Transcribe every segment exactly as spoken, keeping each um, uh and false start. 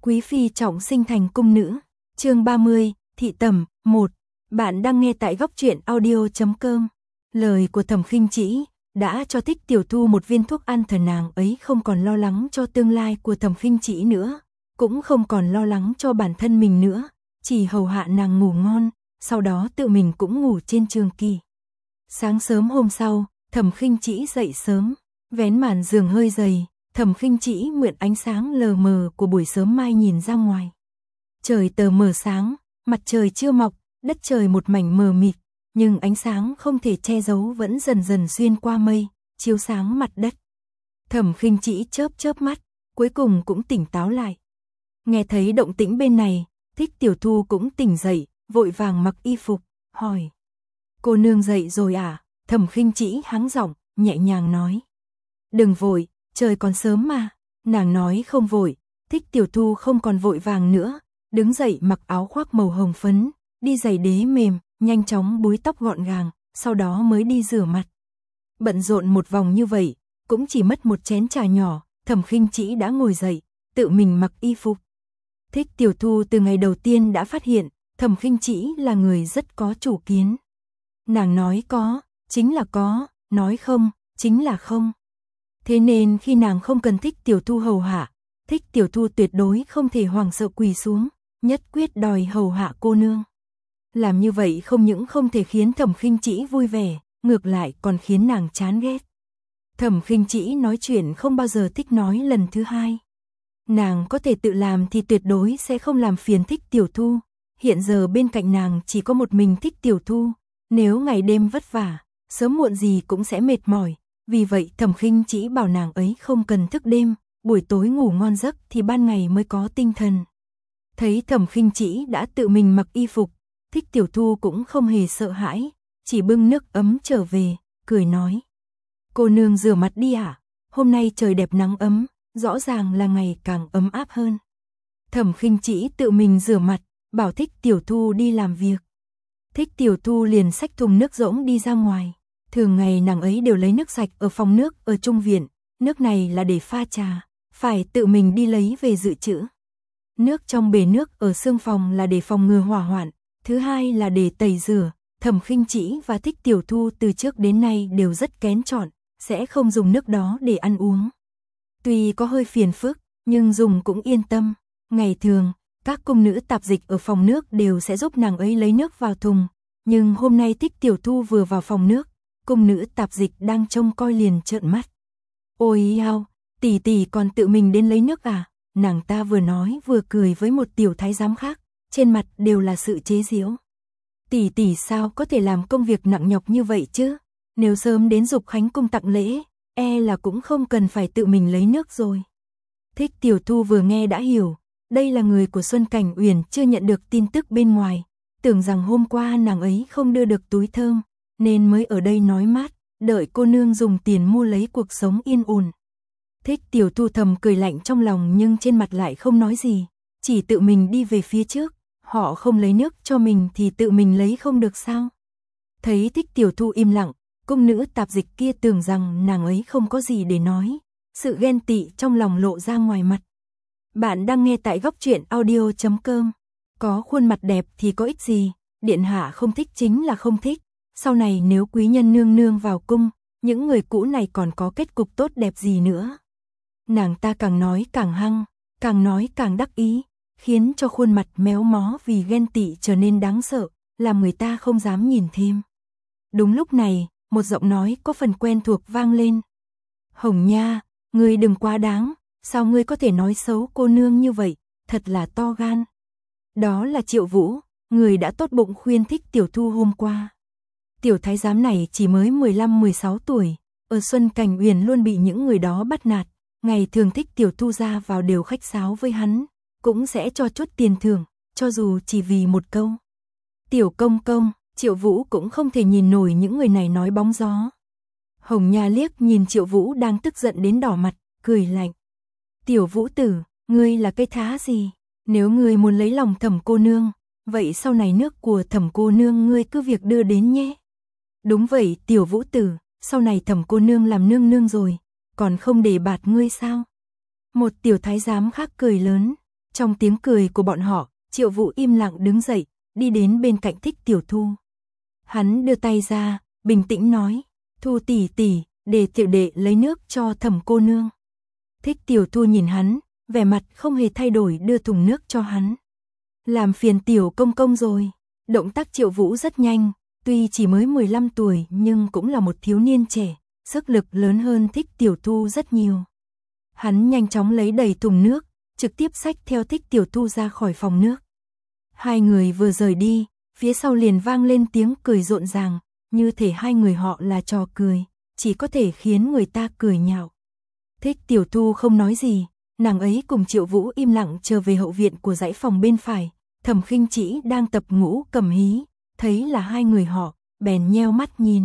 Quý phi trọng sinh thành cung nữ. Chương ba mươi, thị tẩm, một. Bạn đang nghe tại góc truyện audio chấm com. Lời của Thẩm Khinh Trĩ đã cho Thích Tiểu Thu một viên thuốc an thần, nàng ấy không còn lo lắng cho tương lai của Thẩm Khinh Trĩ nữa, cũng không còn lo lắng cho bản thân mình nữa, chỉ hầu hạ nàng ngủ ngon, sau đó tự mình cũng ngủ trên trường kỳ. Sáng sớm hôm sau, Thẩm Khinh Trĩ dậy sớm, vén màn giường hơi dày, Thẩm Khinh Trĩ mượn ánh sáng lờ mờ của buổi sớm mai nhìn ra ngoài. Trời tờ mờ sáng, mặt trời chưa mọc, đất trời một mảnh mờ mịt, nhưng ánh sáng không thể che giấu vẫn dần dần xuyên qua mây, chiếu sáng mặt đất. Thẩm Khinh Trĩ chớp chớp mắt, cuối cùng cũng tỉnh táo lại. Nghe thấy động tĩnh bên này, Thích Tiểu Thu cũng tỉnh dậy, vội vàng mặc y phục, hỏi: "Cô nương dậy rồi à?" Thẩm Khinh Trĩ hắng giọng, nhẹ nhàng nói: "Đừng vội, trời còn sớm mà." Nàng nói không vội, Thích Tiểu Thu không còn vội vàng nữa, đứng dậy mặc áo khoác màu hồng phấn, đi giày đế mềm, nhanh chóng búi tóc gọn gàng, sau đó mới đi rửa mặt. Bận rộn một vòng như vậy, cũng chỉ mất một chén trà nhỏ, Thẩm Khinh Trĩ đã ngồi dậy, tự mình mặc y phục. Thích Tiểu Thu từ ngày đầu tiên đã phát hiện, Thẩm Khinh Trĩ là người rất có chủ kiến. Nàng nói có, chính là có, nói không, chính là không. Thế nên khi nàng không cần Thích Tiểu Thu hầu hạ, Thích Tiểu Thu tuyệt đối không thể hoảng sợ quỳ xuống, nhất quyết đòi hầu hạ cô nương. Làm như vậy không những không thể khiến Thẩm Khinh Trĩ vui vẻ, ngược lại còn khiến nàng chán ghét. Thẩm Khinh Trĩ nói chuyện không bao giờ thích nói lần thứ hai. Nàng có thể tự làm thì tuyệt đối sẽ không làm phiền Thích Tiểu Thu. Hiện giờ bên cạnh nàng chỉ có một mình Thích Tiểu Thu, nếu ngày đêm vất vả, sớm muộn gì cũng sẽ mệt mỏi. Vì vậy Thẩm Khinh Trĩ bảo nàng ấy không cần thức đêm, buổi tối ngủ ngon giấc thì ban ngày mới có tinh thần. Thấy Thẩm Khinh Trĩ đã tự mình mặc y phục, Thích Tiểu Thu cũng không hề sợ hãi, chỉ bưng nước ấm trở về, cười nói: "Cô nương rửa mặt đi ạ, hôm nay trời đẹp nắng ấm, rõ ràng là ngày càng ấm áp hơn." Thẩm Khinh Trĩ tự mình rửa mặt, bảo Thích Tiểu Thu đi làm việc. Thích Tiểu Thu liền xách thùng nước rỗng đi ra ngoài. Thường ngày nàng ấy đều lấy nước sạch ở phòng nước ở trung viện, nước này là để pha trà, phải tự mình đi lấy về dự trữ. Nước trong bể nước ở xương phòng là để phòng ngừa hỏa hoạn, thứ hai là để tẩy rửa. Thẩm Khinh Trĩ và Thích Tiểu Thu từ trước đến nay đều rất kén chọn, sẽ không dùng nước đó để ăn uống. Tuy có hơi phiền phức, nhưng dùng cũng yên tâm. Ngày thường, các cung nữ tạp dịch ở phòng nước đều sẽ giúp nàng ấy lấy nước vào thùng, nhưng hôm nay Thích Tiểu Thu vừa vào phòng nước, cung nữ tạp dịch đang trông coi liền trợn mắt. "Ôi ao, tỷ tỷ còn tự mình đến lấy nước à?" Nàng ta vừa nói vừa cười với một tiểu thái giám khác, trên mặt đều là sự chế giễu. "Tỷ tỷ sao có thể làm công việc nặng nhọc như vậy chứ? Nếu sớm đến Dục Khánh cung tặng lễ, e là cũng không cần phải tự mình lấy nước rồi." Thích Tiểu Thu vừa nghe đã hiểu, đây là người của Xuân Cảnh Uyển chưa nhận được tin tức bên ngoài, tưởng rằng hôm qua nàng ấy không đưa được túi thơm, nên mới ở đây nói mát, đợi cô nương dùng tiền mua lấy cuộc sống yên ổn. Thích Tiểu Thu thầm cười lạnh trong lòng nhưng trên mặt lại không nói gì, chỉ tự mình đi về phía trước. Họ không lấy nước cho mình thì tự mình lấy không được sao? Thấy Thích Tiểu Thu im lặng, cung nữ tạp dịch kia tưởng rằng nàng ấy không có gì để nói, sự ghen tị trong lòng lộ ra ngoài mặt. Bạn đang nghe tại góc truyện audio chấm com. Có khuôn mặt đẹp thì có ích gì, điện hạ không thích chính là không thích. Sau này nếu quý nhân nương nương vào cung, những người cũ này còn có kết cục tốt đẹp gì nữa. Nàng ta càng nói càng hăng, càng nói càng đắc ý, khiến cho khuôn mặt méo mó vì ghen tị trở nên đáng sợ, làm người ta không dám nhìn thêm. Đúng lúc này, một giọng nói có phần quen thuộc vang lên. "Hồng Nha, ngươi đừng quá đáng, sao ngươi có thể nói xấu cô nương như vậy, thật là to gan." Đó là Triệu Vũ, người đã tốt bụng khuyên Thích Tiểu Thu hôm qua. Tiểu thái giám này chỉ mới mười lăm mười sáu tuổi, ở Xuân Cảnh Uyển luôn bị những người đó bắt nạt, ngày thường Thích Tiểu Thu ra vào đều khách sáo với hắn, cũng sẽ cho chút tiền thưởng, cho dù chỉ vì một câu. "Tiểu công công", Triệu Vũ cũng không thể nhìn nổi những người này nói bóng gió. Hồng Nha liếc nhìn Triệu Vũ đang tức giận đến đỏ mặt, cười lạnh. "Tiểu Vũ tử, ngươi là cây thá gì? Nếu ngươi muốn lấy lòng Thẩm cô nương, vậy sau này nước của Thẩm cô nương ngươi cứ việc đưa đến nhé." "Đúng vậy Tiểu Vũ tử, sau này Thẩm cô nương làm nương nương rồi, còn không để bạt ngươi sao?" Một tiểu thái giám khác cười lớn. Trong tiếng cười của bọn họ, Triệu Vũ im lặng đứng dậy, đi đến bên cạnh Thích Tiểu Thu. Hắn đưa tay ra, bình tĩnh nói, Thu tỷ tỷ, để tiểu đệ lấy nước cho Thẩm cô nương. Thích Tiểu Thu nhìn hắn, vẻ mặt không hề thay đổi đưa thùng nước cho hắn. Làm phiền Tiểu công công rồi. Động tác Triệu Vũ rất nhanh, tuy chỉ mới mười lăm tuổi nhưng cũng là một thiếu niên trẻ, sức lực lớn hơn Thích Tiểu Thu rất nhiều. Hắn nhanh chóng lấy đầy thùng nước, trực tiếp xách theo Thích Tiểu Thu ra khỏi phòng nước. Hai người vừa rời đi, phía sau liền vang lên tiếng cười rộn ràng, như thể hai người họ là trò cười, chỉ có thể khiến người ta cười nhạo. Thích Tiểu Thu không nói gì, nàng ấy cùng Triệu Vũ im lặng trở về hậu viện của dãy phòng bên phải. Thẩm Khinh Trĩ đang tập ngũ cầm hí, thấy là hai người họ, bèn nheo mắt nhìn.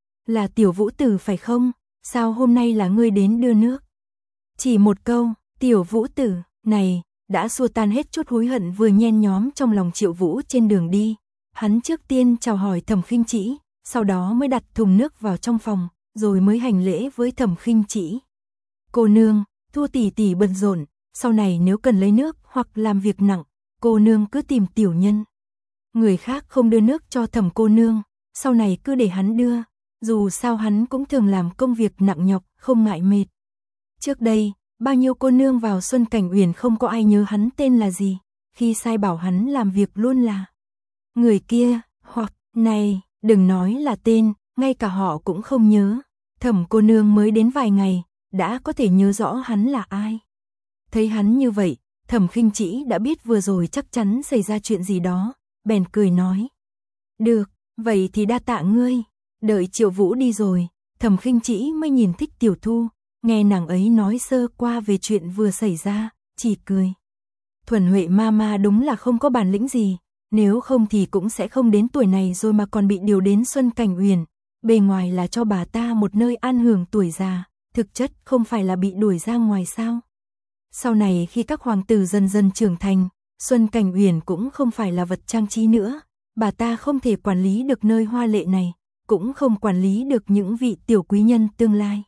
Là Tiểu Vũ Tử phải không? Sao hôm nay là ngươi đến đưa nước? Chỉ một câu, Tiểu Vũ Tử, này, đã xua tan hết chút hối hận vừa nhen nhóm trong lòng Triệu Vũ trên đường đi. Hắn trước tiên chào hỏi Thẩm Khinh Trĩ, sau đó mới đặt thùng nước vào trong phòng, rồi mới hành lễ với Thẩm Khinh Trĩ. Cô nương, Thu tỷ tỷ bận rộn, sau này nếu cần lấy nước hoặc làm việc nặng, cô nương cứ tìm tiểu nhân. Người khác không đưa nước cho Thẩm cô nương, sau này cứ để hắn đưa, dù sao hắn cũng thường làm công việc nặng nhọc, không ngại mệt. Trước đây, bao nhiêu cô nương vào Xuân Cảnh Uyển không có ai nhớ hắn tên là gì, khi sai bảo hắn làm việc luôn là người kia, hoặc, này, đừng nói là tên, ngay cả họ cũng không nhớ. Thẩm cô nương mới đến vài ngày, đã có thể nhớ rõ hắn là ai. Thấy hắn như vậy, Thẩm Khinh Trĩ đã biết vừa rồi chắc chắn xảy ra chuyện gì đó, bèn cười nói. Được, vậy thì đa tạ ngươi. Đợi Triệu Vũ đi rồi, Thẩm Khinh Trĩ mới nhìn Thích Tiểu Thu, nghe nàng ấy nói sơ qua về chuyện vừa xảy ra, chỉ cười. Thuần Huệ Mama đúng là không có bản lĩnh gì, nếu không thì cũng sẽ không đến tuổi này rồi mà còn bị điều đến Xuân Cảnh Uyển. Bề ngoài là cho bà ta một nơi an hưởng tuổi già, thực chất không phải là bị đuổi ra ngoài sao. Sau này khi các hoàng tử dần dần trưởng thành, Xuân Cảnh Uyển cũng không phải là vật trang trí nữa, bà ta không thể quản lý được nơi hoa lệ này, cũng không quản lý được những vị tiểu quý nhân tương lai.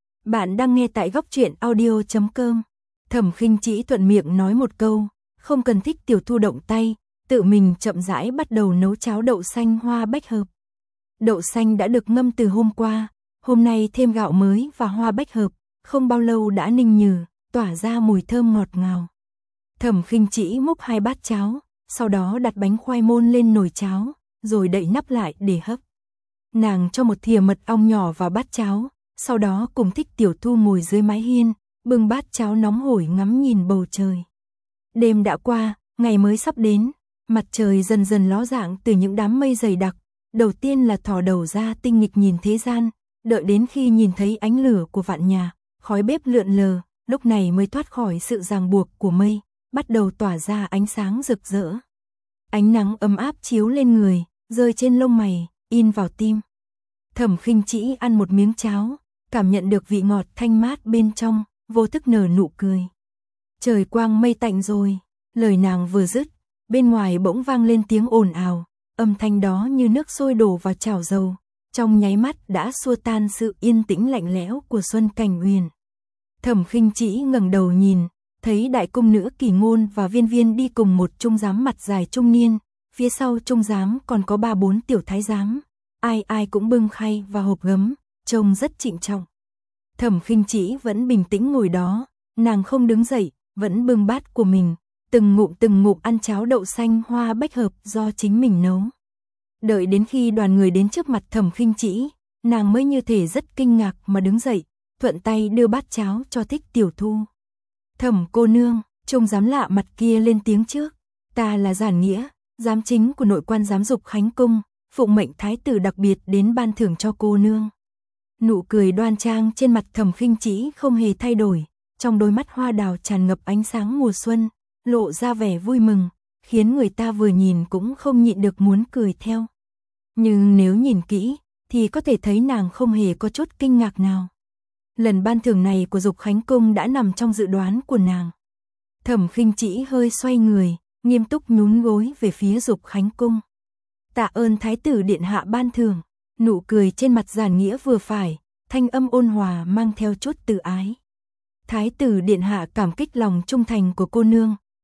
Bạn đang nghe tại góc truyện audio chấm com. Thẩm Khinh Trĩ thuận miệng nói một câu, không cần Thích Tiểu Thu động tay, tự mình chậm rãi bắt đầu nấu cháo đậu xanh hoa bách hợp. Đậu xanh đã được ngâm từ hôm qua, hôm nay thêm gạo mới và hoa bách hợp, không bao lâu đã ninh nhừ, tỏa ra mùi thơm ngọt ngào. Thẩm Khinh Trĩ múc hai bát cháo, sau đó đặt bánh khoai môn lên nồi cháo, rồi đậy nắp lại để hấp. Nàng cho một thìa mật ong nhỏ vào bát cháo, sau đó cùng Thích Tiểu Thu ngồi dưới mái hiên, bưng bát cháo nóng hổi ngắm nhìn bầu trời. Đêm đã qua, ngày mới sắp đến, mặt trời dần dần ló dạng từ những đám mây dày đặc, đầu tiên là thò đầu ra tinh nghịch nhìn thế gian, đợi đến khi nhìn thấy ánh lửa của vạn nhà, khói bếp lượn lờ, lúc này mới thoát khỏi sự ràng buộc của mây, bắt đầu tỏa ra ánh sáng rực rỡ. Ánh nắng ấm áp chiếu lên người, rơi trên lông mày, in vào tim. Thẩm Khinh Trĩ ăn một miếng cháo, cảm nhận được vị ngọt thanh mát bên trong, vô thức nở nụ cười. Trời quang mây tạnh rồi, lời nàng vừa dứt, bên ngoài bỗng vang lên tiếng ồn ào, âm thanh đó như nước sôi đổ vào chảo dầu, trong nháy mắt đã xua tan sự yên tĩnh lạnh lẽo của Xuân Cảnh Uyển. Thẩm Khinh Trĩ ngẩng đầu nhìn, thấy đại cung nữ Kỳ Ngôn và Viên Viên đi cùng một trung giám mặt dài trung niên, phía sau trung giám còn có ba bốn tiểu thái giám, ai ai cũng bưng khay và hộp gấm, trông rất trịnh trọng. Thẩm Khinh Trĩ vẫn bình tĩnh ngồi đó, nàng không đứng dậy, vẫn bưng bát của mình, từng ngụm từng ngụm ăn cháo đậu xanh hoa bách hợp do chính mình nấu. Đợi đến khi đoàn người đến trước mặt Thẩm Khinh Trĩ, nàng mới như thể rất kinh ngạc mà đứng dậy, thuận tay đưa bát cháo cho Thích Tiểu Thu. Thẩm cô nương, trông giám lạ mặt kia lên tiếng trước, ta là Giản Nghĩa, giám chính của nội quan giám dục Khánh Cung, phụng mệnh thái tử đặc biệt đến ban thưởng cho cô nương. Nụ cười đoan trang trên mặt Thẩm Khinh Trĩ không hề thay đổi, trong đôi mắt hoa đào tràn ngập ánh sáng mùa xuân, lộ ra vẻ vui mừng, khiến người ta vừa nhìn cũng không nhịn được muốn cười theo. Nhưng nếu nhìn kỹ, thì có thể thấy nàng không hề có chút kinh ngạc nào. Lần ban thưởng này của Dục Khánh Cung đã nằm trong dự đoán của nàng. Thẩm Khinh Trĩ hơi xoay người, nghiêm túc nhún gối về phía Dục Khánh Cung. Tạ ơn thái tử điện hạ ban thưởng. Nụ cười trên mặt Giản Nghĩa vừa phải, thanh âm ôn hòa mang theo chút từ ái. Thái tử điện hạ cảm kích lòng trung thành của cô nương,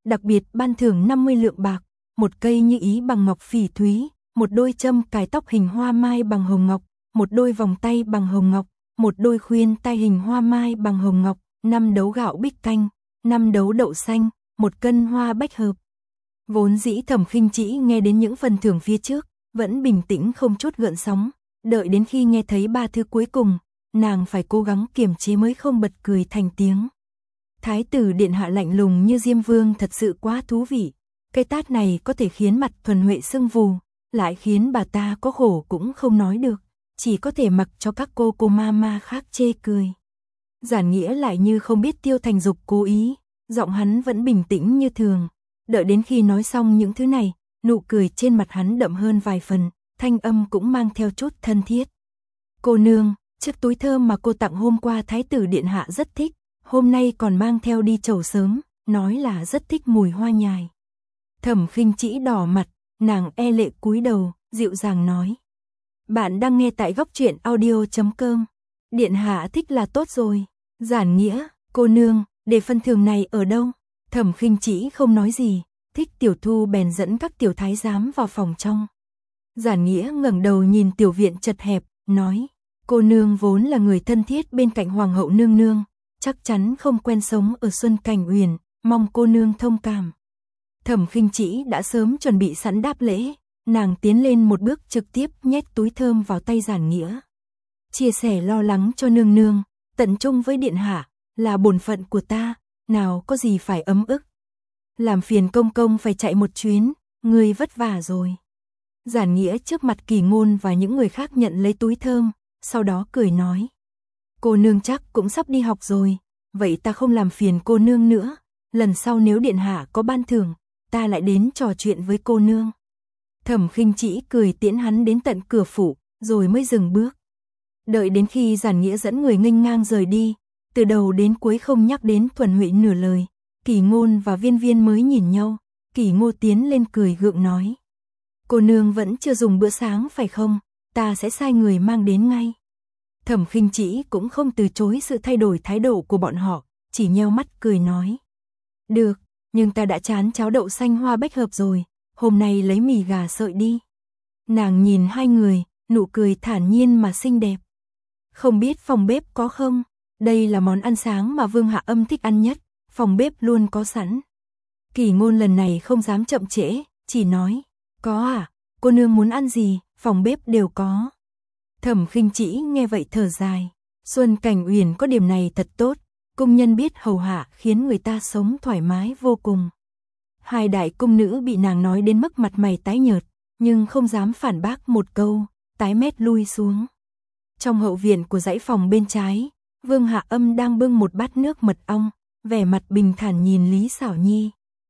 đặc biệt ban thưởng năm mươi lượng bạc, một cây như ý bằng ngọc phỉ thúy, một đôi châm cài tóc hình hoa mai bằng hồng ngọc, một đôi vòng tay bằng hồng ngọc, một đôi khuyên tai hình hoa mai bằng hồng ngọc, năm đấu gạo bích canh, năm đấu đậu xanh, một cân hoa bách hợp. Vốn dĩ Thẩm Khinh Trĩ nghe đến những phần thưởng phía trước, vẫn bình tĩnh không chút gợn sóng, đợi đến khi nghe thấy ba thứ cuối cùng, nàng phải cố gắng kiềm chế mới không bật cười thành tiếng. Thái tử điện hạ lạnh lùng như Diêm Vương thật sự quá thú vị, cái tát này có thể khiến mặt Thuần Huệ sưng vù, lại khiến bà ta có khổ cũng không nói được, chỉ có thể mặc cho các cô cô ma ma khác chê cười. Giản Nghĩa lại như không biết Tiêu Thành Dục cố ý, giọng hắn vẫn bình tĩnh như thường, đợi đến khi nói xong những thứ này, nụ cười trên mặt hắn đậm hơn vài phần, thanh âm cũng mang theo chút thân thiết. Cô nương, chiếc túi thơm mà cô tặng hôm qua Thái tử điện hạ rất thích, hôm nay còn mang theo đi chầu sớm, nói là rất thích mùi hoa nhài. Thẩm Khinh Trĩ đỏ mặt, nàng e lệ cúi đầu, dịu dàng nói. Bạn đang nghe tại góc truyện audio chấm com. Điện hạ thích là tốt rồi. Giản Nghĩa, cô nương, để phần thưởng này ở đâu? Thẩm Khinh Trĩ không nói gì, Thích Tiểu Thu bèn dẫn các tiểu thái giám vào phòng trong. Giản Nghĩa ngẩng đầu nhìn tiểu viện chật hẹp, nói, cô nương vốn là người thân thiết bên cạnh hoàng hậu nương nương, chắc chắn không quen sống ở Xuân Cảnh Uyển, mong cô nương thông cảm. Thẩm Khinh Trĩ đã sớm chuẩn bị sẵn đáp lễ, nàng tiến lên một bước trực tiếp nhét túi thơm vào tay Giản Nghĩa. Chia sẻ lo lắng cho nương nương, tận trung với điện hạ, là bổn phận của ta, nào có gì phải ấm ức. Làm phiền công công phải chạy một chuyến, người vất vả rồi. Giản Nghĩa trước mặt Kỳ Ngôn và những người khác nhận lấy túi thơm, sau đó cười nói. Cô nương chắc cũng sắp đi học rồi, vậy ta không làm phiền cô nương nữa, lần sau nếu điện hạ có ban thưởng, ta lại đến trò chuyện với cô nương. Thẩm Khinh Trĩ cười tiễn hắn đến tận cửa phủ, rồi mới dừng bước. Đợi đến khi Giản Nghĩa dẫn người nghênh ngang rời đi, từ đầu đến cuối không nhắc đến Thuần Huệ nửa lời, Kỳ Ngôn và Viên Viên mới nhìn nhau, Kỳ Ngô tiến lên cười gượng nói. Cô nương vẫn chưa dùng bữa sáng phải không, ta sẽ sai người mang đến ngay. Thẩm Khinh Trĩ cũng không từ chối sự thay đổi thái độ của bọn họ, chỉ nheo mắt cười nói. Được, nhưng ta đã chán cháo đậu xanh hoa bách hợp rồi, hôm nay lấy mì gà sợi đi. Nàng nhìn hai người, nụ cười thản nhiên mà xinh đẹp. Không biết phòng bếp có không? Đây là món ăn sáng mà Vương Hạ Âm thích ăn nhất, phòng bếp luôn có sẵn. Kỳ Ngôn lần này không dám chậm trễ, chỉ nói, có à, cô nương muốn ăn gì, phòng bếp đều có. Thẩm Khinh Trĩ nghe vậy thở dài, Xuân Cảnh Uyển có điểm này thật tốt, cung nhân biết hầu hạ khiến người ta sống thoải mái vô cùng. Hai đại cung nữ bị nàng nói đến mức mặt mày tái nhợt, nhưng không dám phản bác một câu, tái mét lui xuống. Trong hậu viện của dãy phòng bên trái, Vương Hạ Âm đang bưng một bát nước mật ong, vẻ mặt bình thản nhìn Lý Xảo Nhi.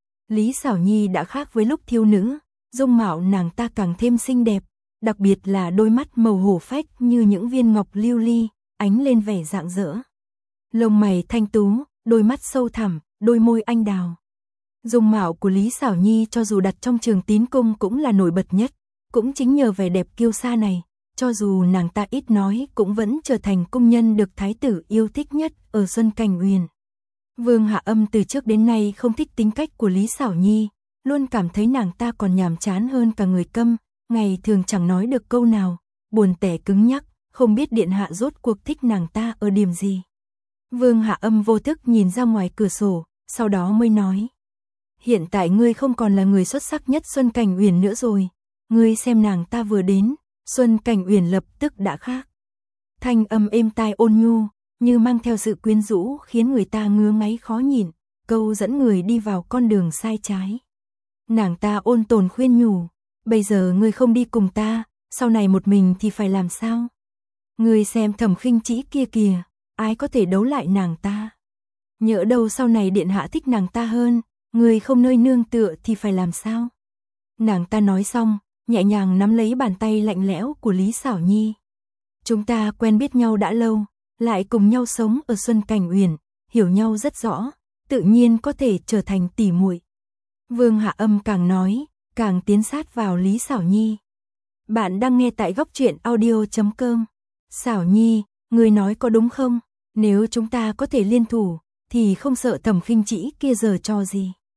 Lý Xảo Nhi đã khác với lúc thiếu nữ, dung mạo nàng ta càng thêm xinh đẹp, đặc biệt là đôi mắt màu hổ phách như những viên ngọc lưu ly, ánh lên vẻ rạng rỡ. Lông mày thanh tú, đôi mắt sâu thẳm, đôi môi anh đào. Dung mạo của Lý Xảo Nhi cho dù đặt trong Trường Tín cung cũng là nổi bật nhất, cũng chính nhờ vẻ đẹp kiêu sa này, cho dù nàng ta ít nói cũng vẫn trở thành cung nhân được thái tử yêu thích nhất ở Xuân Cảnh Uyển. Vương Hạ Âm từ trước đến nay không thích tính cách của Lý Xảo Nhi, luôn cảm thấy nàng ta còn nhàm chán hơn cả người câm, ngày thường chẳng nói được câu nào, buồn tẻ cứng nhắc, không biết điện hạ rốt cuộc thích nàng ta ở điểm gì. Vương Hạ Âm vô thức nhìn ra ngoài cửa sổ, sau đó mới nói. Hiện tại ngươi không còn là người xuất sắc nhất Xuân Cảnh Uyển nữa rồi, ngươi xem nàng ta vừa đến, Xuân Cảnh Uyển lập tức đã khác. Thanh âm êm tai ôn nhu, như mang theo sự quyến rũ khiến người ta ngứa ngáy khó nhìn, câu dẫn người đi vào con đường sai trái. Nàng ta ôn tồn khuyên nhủ, bây giờ ngươi không đi cùng ta, sau này một mình thì phải làm sao? Ngươi xem Thẩm Khinh Trĩ kia kìa, ai có thể đấu lại nàng ta? Nhỡ đâu sau này điện hạ thích nàng ta hơn, ngươi không nơi nương tựa thì phải làm sao? Nàng ta nói xong, nhẹ nhàng nắm lấy bàn tay lạnh lẽo của Lý Xảo Nhi. Chúng ta quen biết nhau đã lâu, lại cùng nhau sống ở Xuân Cảnh Uyển, hiểu nhau rất rõ, tự nhiên có thể trở thành tỉ muội. Vương Hạ Âm càng nói, càng tiến sát vào Lý Xảo Nhi. Bạn đang nghe tại góc truyện audio chấm com. Xảo Nhi, người nói có đúng không? Nếu chúng ta có thể liên thủ, thì không sợ Thẩm Khinh Trĩ kia giở trò gì.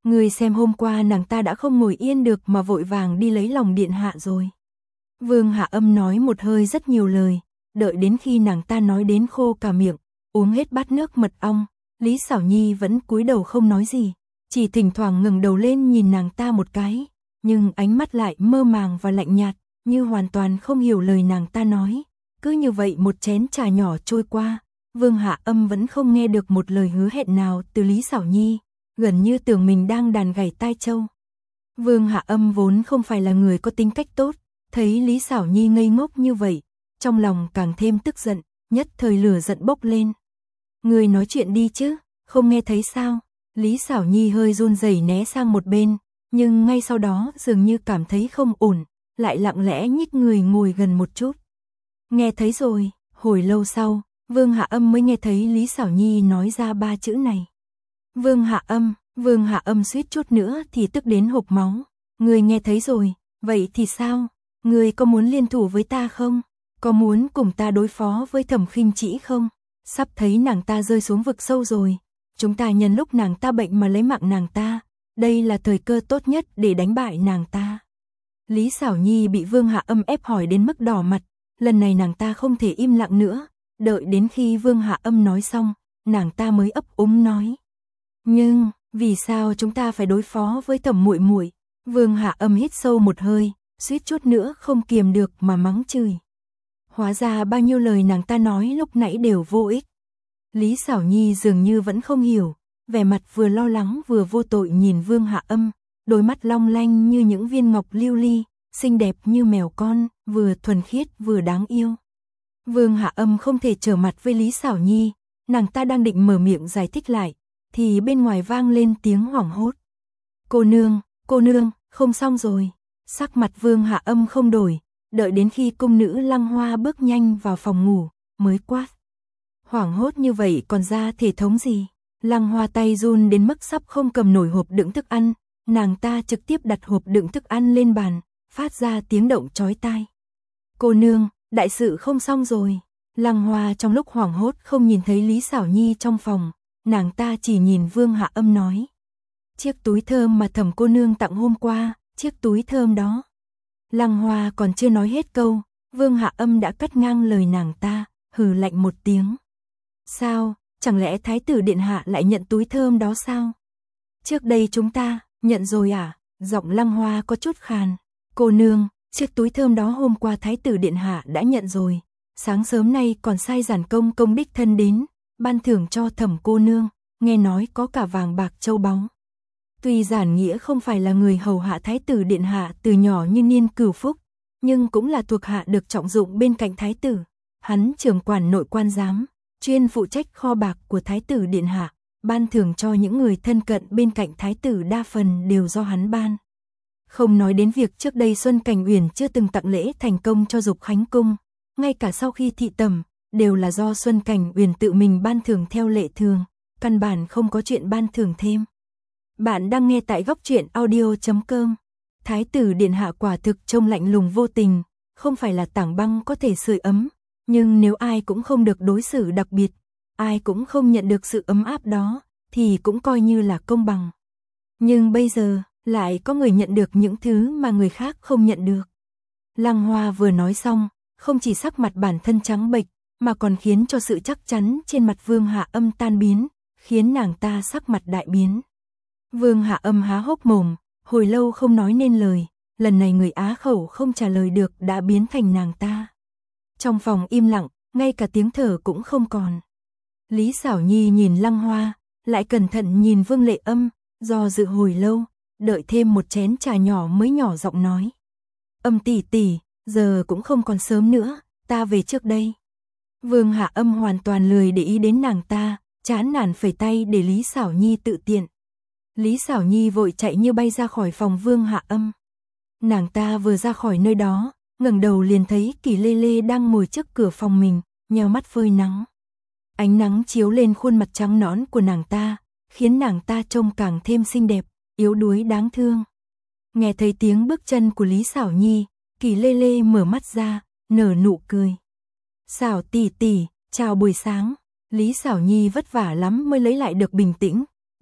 Người xem hôm qua nàng ta đã không ngồi yên được mà vội vàng đi lấy lòng điện hạ rồi. Vương Hạ Âm nói một hơi rất nhiều lời, đợi đến khi nàng ta nói đến khô cả miệng, uống hết bát nước mật ong, Lý Xảo Nhi vẫn cúi đầu không nói gì, chỉ thỉnh thoảng ngẩng đầu lên nhìn nàng ta một cái, nhưng ánh mắt lại mơ màng và lạnh nhạt, như hoàn toàn không hiểu lời nàng ta nói. Cứ như vậy một chén trà nhỏ trôi qua, Vương Hạ Âm vẫn không nghe được một lời hứa hẹn nào từ Lý Xảo Nhi, gần như tưởng mình đang đàn gảy tai trâu. Vương Hạ Âm vốn không phải là người có tính cách tốt, thấy Lý Xảo Nhi ngây ngốc như vậy, trong lòng càng thêm tức giận, nhất thời lửa giận bốc lên. Người nói chuyện đi chứ, không nghe thấy sao? Lý Xảo Nhi hơi run rẩy né sang một bên, nhưng ngay sau đó dường như cảm thấy không ổn, lại lặng lẽ nhích người ngồi gần một chút. Nghe thấy rồi, hồi lâu sau, Vương Hạ Âm mới nghe thấy Lý Xảo Nhi nói ra ba chữ này. Vương Hạ Âm, Vương Hạ Âm suýt chút nữa thì tức đến hộc máu. Người nghe thấy rồi, vậy thì sao? Người có muốn liên thủ với ta không? Có muốn cùng ta đối phó với Thẩm Khinh Trĩ không? Sắp thấy nàng ta rơi xuống vực sâu rồi, chúng ta nhân lúc nàng ta bệnh mà lấy mạng nàng ta, đây là thời cơ tốt nhất để đánh bại nàng ta. Lý Xảo Nhi bị Vương Hạ Âm ép hỏi đến mức đỏ mặt, lần này nàng ta không thể im lặng nữa, đợi đến khi Vương Hạ Âm nói xong, nàng ta mới ấp úng nói. Nhưng, vì sao chúng ta phải đối phó với Thẩm muội muội? Vương Hạ Âm hít sâu một hơi, suýt chút nữa không kiềm được mà mắng chửi. Hóa ra bao nhiêu lời nàng ta nói lúc nãy đều vô ích. Lý Xảo Nhi dường như vẫn không hiểu, vẻ mặt vừa lo lắng vừa vô tội nhìn Vương Hạ Âm, đôi mắt long lanh như những viên ngọc lưu ly, xinh đẹp như mèo con, vừa thuần khiết vừa đáng yêu. Vương Hạ Âm không thể trở mặt với Lý Xảo Nhi, nàng ta đang định mở miệng giải thích lại, thì bên ngoài vang lên tiếng hoảng hốt. Cô nương, cô nương, không xong rồi. Sắc mặt Vương Hạ Âm không đổi, đợi đến khi cung nữ Lăng Hoa bước nhanh vào phòng ngủ, mới quát. Hoảng hốt như vậy còn ra thể thống gì? Lăng Hoa tay run đến mức sắp không cầm nổi hộp đựng thức ăn, nàng ta trực tiếp đặt hộp đựng thức ăn lên bàn, phát ra tiếng động chói tai. Cô nương, đại sự không xong rồi. Lăng Hoa trong lúc hoảng hốt không nhìn thấy Lý Xảo Nhi trong phòng, nàng ta chỉ nhìn Vương Hạ Âm nói. Chiếc túi thơm mà Thẩm cô nương tặng hôm qua, chiếc túi thơm đó. Lăng Hoa còn chưa nói hết câu, Vương Hạ Âm đã cắt ngang lời nàng ta, hừ lạnh một tiếng. Sao, chẳng lẽ Thái tử điện hạ lại nhận túi thơm đó sao? Trước đây chúng ta, nhận rồi à? Giọng Lăng Hoa có chút khàn. Cô nương, chiếc túi thơm đó hôm qua Thái tử điện hạ đã nhận rồi. Sáng sớm nay còn sai giản công công đích thân đến, ban thưởng cho Thẩm cô nương, nghe nói có cả vàng bạc châu báu. Tuy Giản Nghĩa không phải là người hầu hạ Thái tử điện hạ từ nhỏ như Niên Cửu Phúc, nhưng cũng là thuộc hạ được trọng dụng bên cạnh Thái tử. Hắn trưởng quản nội quan giám, chuyên phụ trách kho bạc của Thái tử điện hạ, ban thưởng cho những người thân cận bên cạnh Thái tử đa phần đều do hắn ban. Không nói đến việc trước đây Xuân Cảnh Uyển chưa từng tặng lễ thành công cho Dục Khánh cung, ngay cả sau khi thị tẩm, đều là do Xuân Cảnh Uyển tự mình ban thưởng theo lệ thường, căn bản không có chuyện ban thưởng thêm. Bạn đang nghe tại góc truyện audio chấm com. Thái tử điện hạ quả thực trông lạnh lùng vô tình, không phải là tảng băng có thể sưởi ấm, nhưng nếu ai cũng không được đối xử đặc biệt, ai cũng không nhận được sự ấm áp đó, thì cũng coi như là công bằng. Nhưng bây giờ, lại có người nhận được những thứ mà người khác không nhận được. Lăng Hoa vừa nói xong, không chỉ sắc mặt bản thân trắng bệch, mà còn khiến cho sự chắc chắn trên mặt Vương Hạ Âm tan biến, khiến nàng ta sắc mặt đại biến. Vương Hạ Âm há hốc mồm, hồi lâu không nói nên lời, lần này người á khẩu không trả lời được đã biến thành nàng ta. Trong phòng im lặng, ngay cả tiếng thở cũng không còn. Lý Xảo Nhi nhìn Lăng Hoa, lại cẩn thận nhìn Vương Lệ Âm, do dự hồi lâu, đợi thêm một chén trà nhỏ mới nhỏ giọng nói. Âm tỷ tỷ, giờ cũng không còn sớm nữa, ta về trước đây. Vương Hạ Âm hoàn toàn lười để ý đến nàng ta, chán nản phẩy tay để Lý Xảo Nhi tự tiện. Lý Xảo Nhi vội chạy như bay ra khỏi phòng Vương Hạ Âm. Nàng ta vừa ra khỏi nơi đó, ngẩng đầu liền thấy Kỳ Lê Lê đang ngồi trước cửa phòng mình, nheo mắt phơi nắng. Ánh nắng chiếu lên khuôn mặt trắng nõn của nàng ta, khiến nàng ta trông càng thêm xinh đẹp, yếu đuối đáng thương. Nghe thấy tiếng bước chân của Lý Xảo Nhi, Kỳ Lê Lê mở mắt ra, nở nụ cười. Xảo tỷ tỷ, chào buổi sáng. Lý Xảo Nhi vất vả lắm mới lấy lại được bình tĩnh,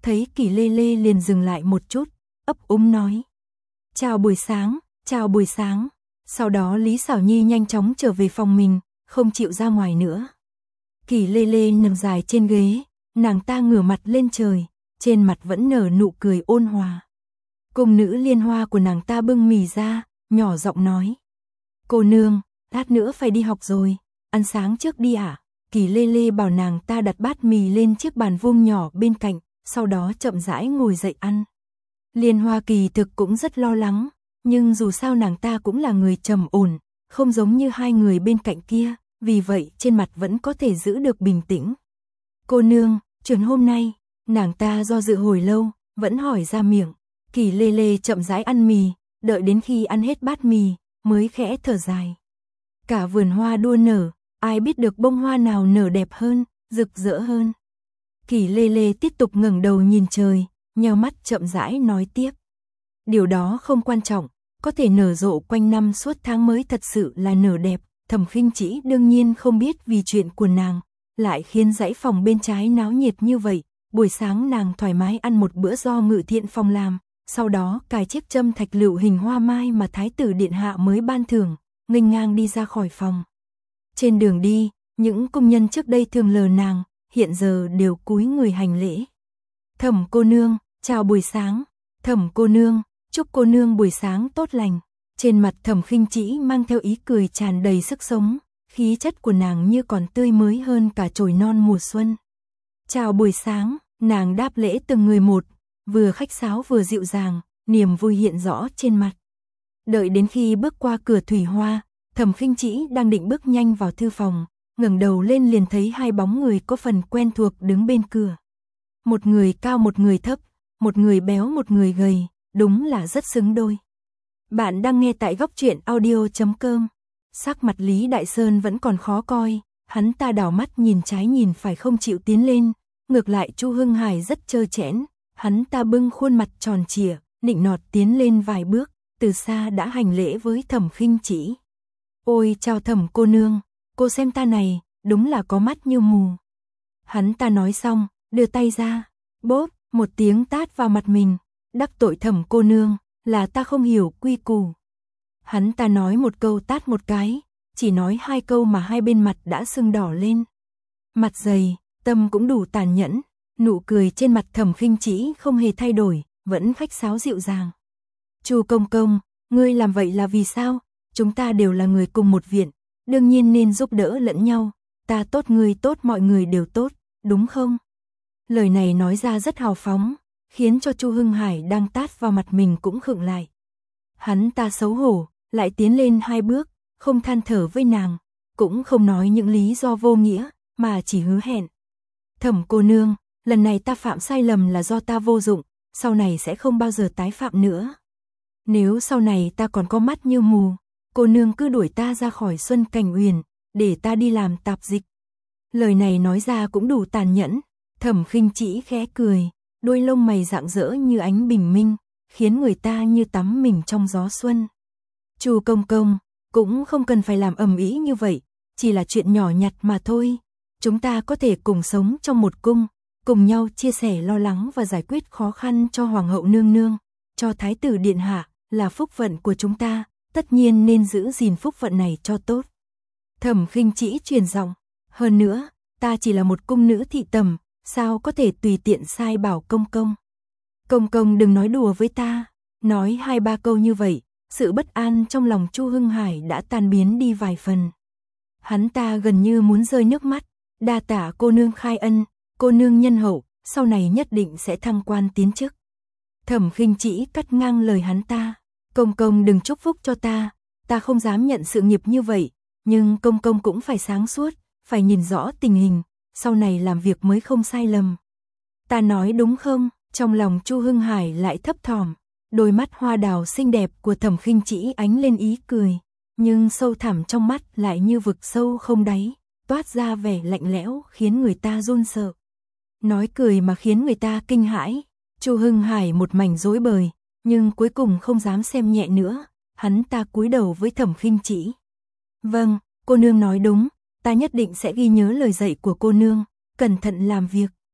thấy Kỷ Lê Lê liền dừng lại một chút, ấp úng nói. Chào buổi sáng, chào buổi sáng. Sau đó Lý Xảo Nhi nhanh chóng trở về phòng mình, không chịu ra ngoài nữa. Kỷ Lê Lê nằm dài trên ghế, nàng ta ngửa mặt lên trời, trên mặt vẫn nở nụ cười ôn hòa. Cung nữ Liên Hoa của nàng ta bưng mì ra, nhỏ giọng nói. Cô nương, lát nữa phải đi học rồi, ăn sáng trước đi ạ. À? Kỷ Lê Lê bảo nàng ta đặt bát mì lên chiếc bàn vuông nhỏ bên cạnh, sau đó chậm rãi ngồi dậy ăn. Liên Hoa kỳ thực cũng rất lo lắng, nhưng dù sao nàng ta cũng là người trầm ổn, không giống như hai người bên cạnh kia, vì vậy trên mặt vẫn có thể giữ được bình tĩnh. Cô nương, chuyện hôm nay, nàng ta do dự hồi lâu, vẫn hỏi ra miệng. Kỷ Lê Lê chậm rãi ăn mì, đợi đến khi ăn hết bát mì, mới khẽ thở dài. Cả vườn hoa đua nở, ai biết được bông hoa nào nở đẹp hơn, rực rỡ hơn. Kỷ Lê Lê tiếp tục ngẩng đầu nhìn trời, nheo mắt chậm rãi nói tiếp. Điều đó không quan trọng, có thể nở rộ quanh năm suốt tháng mới thật sự là nở đẹp. Thẩm Khinh Trĩ đương nhiên không biết vì chuyện của nàng, lại khiến dãy phòng bên trái náo nhiệt như vậy. Buổi sáng nàng thoải mái ăn một bữa do Ngự Thiện Phòng làm, sau đó cài chiếc châm thạch lựu hình hoa mai mà Thái tử điện hạ mới ban thưởng, nghênh ngang đi ra khỏi phòng. Trên đường đi, những công nhân trước đây thường lờ nàng, hiện giờ đều cúi người hành lễ. Thẩm cô nương, chào buổi sáng. Thẩm cô nương, chúc cô nương buổi sáng tốt lành. Trên mặt Thẩm Khinh Trĩ mang theo ý cười tràn đầy sức sống, khí chất của nàng như còn tươi mới hơn cả chồi non mùa xuân. Chào buổi sáng, nàng đáp lễ từng người một, vừa khách sáo vừa dịu dàng, niềm vui hiện rõ trên mặt. Đợi đến khi bước qua cửa thủy hoa, Thẩm Khinh Trĩ đang định bước nhanh vào thư phòng, ngẩng đầu lên liền thấy hai bóng người có phần quen thuộc đứng bên cửa. Một người cao một người thấp, một người béo một người gầy, đúng là rất xứng đôi. Bạn đang nghe tại góc truyện audio chấm com. Sắc mặt Lý Đại Sơn vẫn còn khó coi, hắn ta đảo mắt nhìn trái nhìn phải không chịu tiến lên, ngược lại Chu Hưng Hải rất trơ trẽn, hắn ta bưng khuôn mặt tròn trịa, nịnh nọt tiến lên vài bước, từ xa đã hành lễ với Thẩm Khinh Trĩ. Ôi chào Thẩm cô nương, cô xem ta này, đúng là có mắt như mù. Hắn ta nói xong, đưa tay ra, bốp, một tiếng tát vào mặt mình, đắc tội Thẩm cô nương, là ta không hiểu quy củ. Hắn ta nói một câu tát một cái, chỉ nói hai câu mà hai bên mặt đã sưng đỏ lên. Mặt dày, tâm cũng đủ tàn nhẫn, nụ cười trên mặt Thẩm Khinh Trĩ không hề thay đổi, vẫn khách sáo dịu dàng. Chu công công, ngươi làm vậy là vì sao? Chúng ta đều là người cùng một viện, đương nhiên nên giúp đỡ lẫn nhau, ta tốt ngươi tốt mọi người đều tốt, đúng không? Lời này nói ra rất hào phóng, khiến cho Chu Hưng Hải đang tát vào mặt mình cũng khựng lại. Hắn ta xấu hổ, lại tiến lên hai bước, không than thở với nàng, cũng không nói những lý do vô nghĩa, mà chỉ hứa hẹn. Thẩm cô nương, lần này ta phạm sai lầm là do ta vô dụng, sau này sẽ không bao giờ tái phạm nữa. Nếu sau này ta còn có mắt như mù, cô nương cứ đuổi ta ra khỏi Xuân Cảnh Uyển, để ta đi làm tạp dịch. Lời này nói ra cũng đủ tàn nhẫn. Thẩm Khinh Trĩ khẽ cười, đôi lông mày rạng rỡ như ánh bình minh, khiến người ta như tắm mình trong gió xuân. Chu công công, cũng không cần phải làm ầm ĩ như vậy, chỉ là chuyện nhỏ nhặt mà thôi. Chúng ta có thể cùng sống trong một cung, cùng nhau chia sẻ lo lắng và giải quyết khó khăn cho Hoàng hậu nương nương, cho Thái tử điện hạ, là phúc phận của chúng ta, tất nhiên nên giữ gìn phúc phận này cho tốt. Thẩm Khinh Trĩ truyền giọng, hơn nữa, ta chỉ là một cung nữ thị tầm, sao có thể tùy tiện sai bảo công công. Công công đừng nói đùa với ta. Nói hai ba câu như vậy, sự bất an trong lòng Chu Hưng Hải đã tan biến đi vài phần. Hắn ta gần như muốn rơi nước mắt, đa tạ cô nương khai ân, cô nương nhân hậu, sau này nhất định sẽ thăng quan tiến chức. Thẩm Khinh Trĩ cắt ngang lời hắn ta, công công đừng chúc phúc cho ta, ta không dám nhận sự nghiệp như vậy, nhưng công công cũng phải sáng suốt, phải nhìn rõ tình hình, sau này làm việc mới không sai lầm. Ta nói đúng không? Trong lòng Chu Hưng Hải lại thấp thỏm, đôi mắt hoa đào xinh đẹp của Thẩm Khinh Trĩ ánh lên ý cười, nhưng sâu thẳm trong mắt lại như vực sâu không đáy, toát ra vẻ lạnh lẽo khiến người ta run sợ. Nói cười mà khiến người ta kinh hãi. Chu Hưng Hải một mảnh rối bời, nhưng cuối cùng không dám xem nhẹ nữa, hắn ta cúi đầu với Thẩm Khinh Trĩ. Vâng, cô nương nói đúng, ta nhất định sẽ ghi nhớ lời dạy của cô nương, cẩn thận làm việc.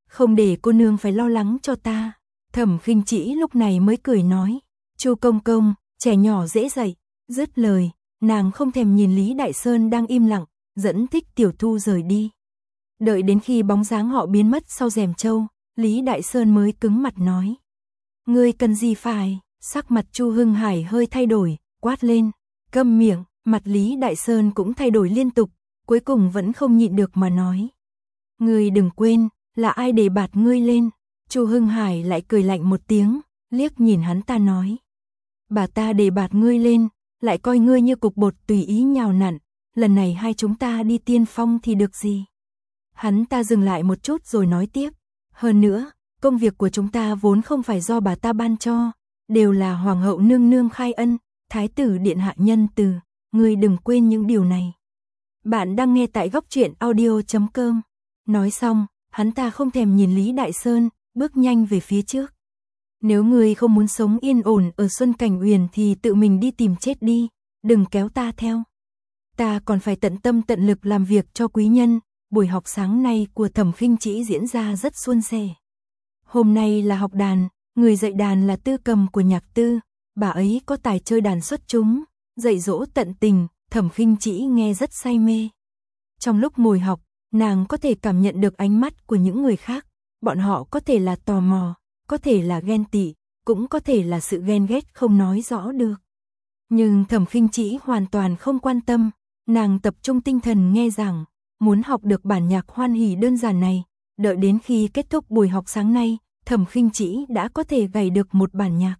không để cô nương phải lo lắng cho ta. Thẩm Khinh Trĩ lúc này mới cười nói, Chu công công, trẻ nhỏ dễ dạy. Dứt lời, nàng không thèm nhìn Lý Đại Sơn đang im lặng, dẫn Thích Tiểu Thu rời đi. Đợi đến khi bóng dáng họ biến mất sau rèm châu, Lý Đại Sơn mới cứng mặt nói, ngươi cần gì phải? Sắc mặt Chu Hưng Hải hơi thay đổi, quát lên, câm miệng. Mặt Lý Đại Sơn cũng thay đổi liên tục, cuối cùng vẫn không nhịn được mà nói, ngươi đừng quên, là ai đề bạt ngươi lên? Chu Hưng Hải lại cười lạnh một tiếng, liếc nhìn hắn ta nói, bà ta đề bạt ngươi lên, lại coi ngươi như cục bột tùy ý nhào nặn, lần này hai chúng ta đi tiên phong thì được gì? Hắn ta dừng lại một chút rồi nói tiếp, hơn nữa, công việc của chúng ta vốn không phải do bà ta ban cho, đều là hoàng hậu nương nương khai ân, thái tử điện hạ nhân từ, ngươi đừng quên những điều này. Bạn đang nghe tại góc truyện audio chấm com. Nói xong, hắn ta không thèm nhìn Lý Đại Sơn, bước nhanh về phía trước. Nếu ngươi không muốn sống yên ổn ở Xuân Cảnh Uyển thì tự mình đi tìm chết đi, đừng kéo ta theo. Ta còn phải tận tâm tận lực làm việc cho quý nhân. Buổi học sáng nay của Thẩm Khinh Trĩ diễn ra rất suôn sẻ. Hôm nay là học đàn, người dạy đàn là Tư Cầm của Nhạc Tư, bà ấy có tài chơi đàn xuất chúng, dạy dỗ tận tình, Thẩm Khinh Trĩ nghe rất say mê. Trong lúc ngồi học, nàng có thể cảm nhận được ánh mắt của những người khác, bọn họ có thể là tò mò, có thể là ghen tị, cũng có thể là sự ghen ghét không nói rõ được. Nhưng Thẩm Khinh Trĩ hoàn toàn không quan tâm, nàng tập trung tinh thần nghe giảng, muốn học được bản nhạc hoan hỉ đơn giản này. Đợi đến khi kết thúc buổi học sáng nay, Thẩm Khinh Trĩ đã có thể gảy được một bản nhạc.